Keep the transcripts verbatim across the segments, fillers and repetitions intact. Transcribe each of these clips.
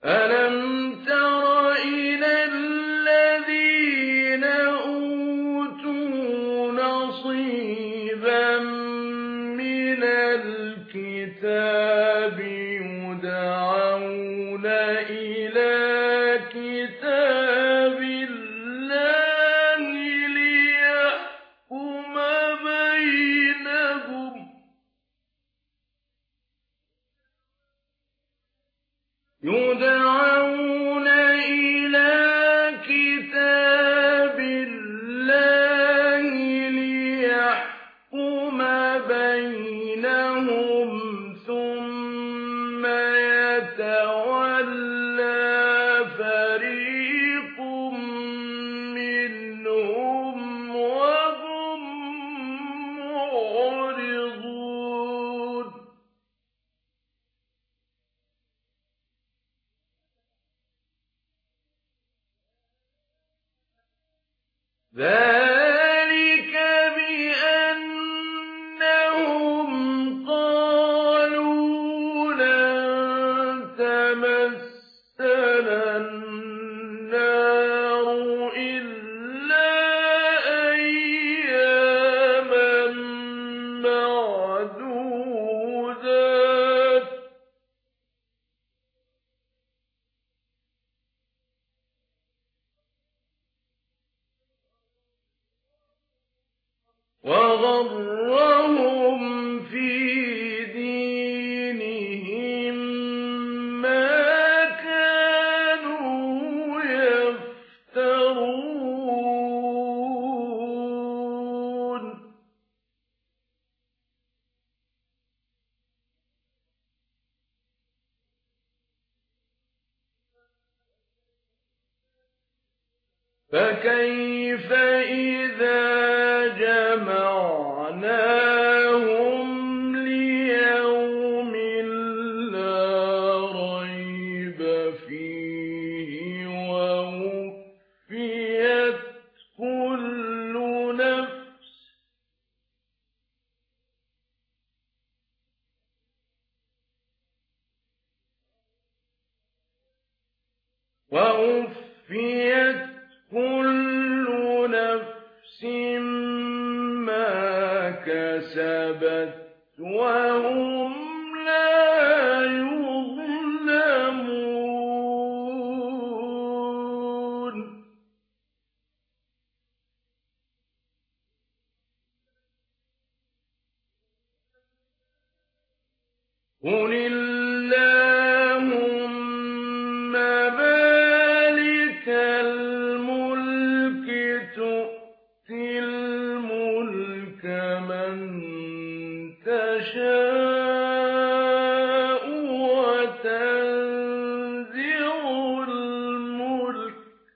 ألم تر إلى الذين أوتوا نصيبا من الكتاب يدعون إلى كتاب الله ليحكم بينهم يدعون إلى كتاب الله ليحكم بينهم ثم يتولى فريق منهم وهم معرضون ذلك بأنهم قالوا لن تمسنا النار إلا أياما معدودات وغرهم في دينهم ما كانوا يفترون فكيف إذا جمعناهم ليوم لا ريب فيه ووفيت كل نفس ووفيت كل نفس ما كسبت وهم لا يظلمون قل اللهم مالك الملك تؤتي الملك من تشاء وتنزع الملك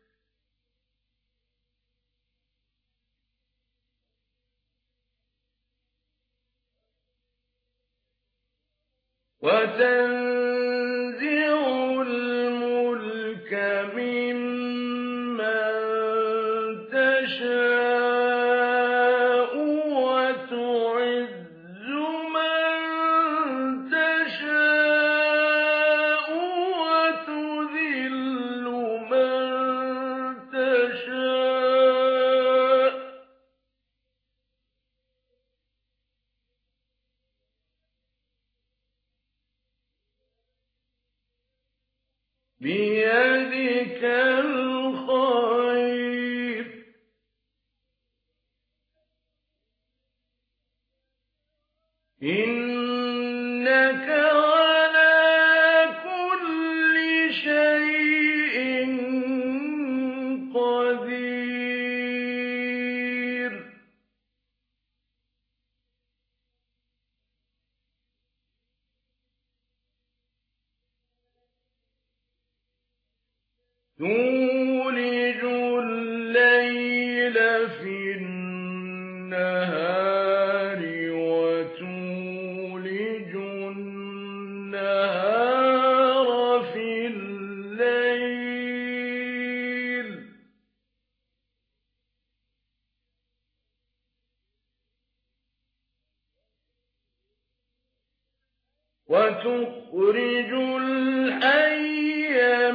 وتنزع الملك ممن تشاء وتعز من تشاء وتذل من تشاء بيدك الخير إنك على كل شيء قدير تولج الليل في النهار وتولج النهار في الليل وتخرج الحي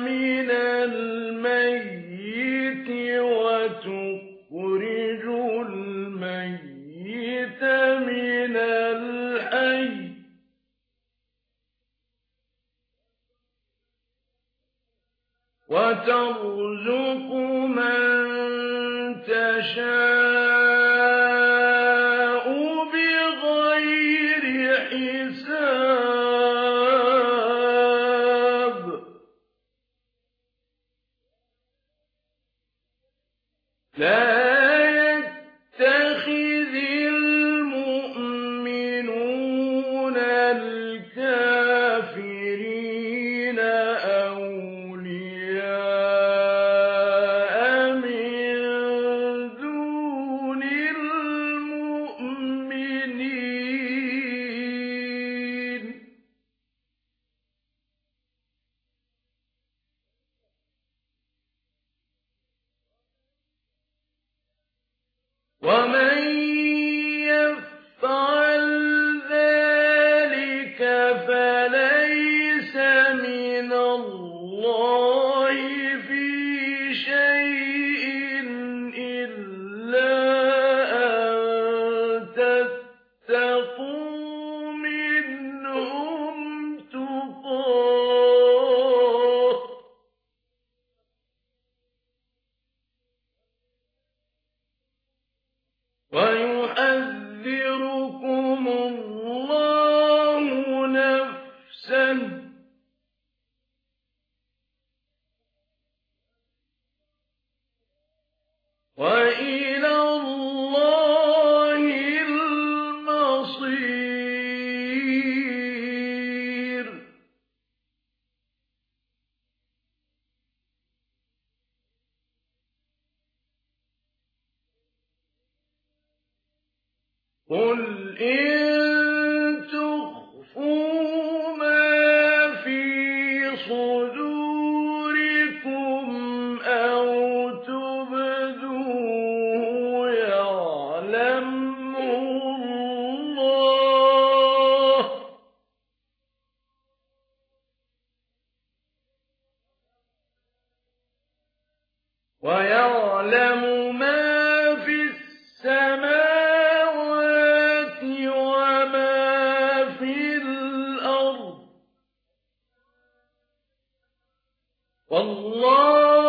وترزق من تشاء بغير حساب لا يتخذ المؤمنون الكافرين أولياء من دون المؤمنين ومن يفعل ذلك فليس من الله في شيء إلا أن تتقوا منهم تقاه ويحذركم الله نفسه وإلى الله المصير قل إن تخفوا ما في صدوركم أو تبدوه يعلمه الله ويعلم ما في السماوات وما في الأرض والله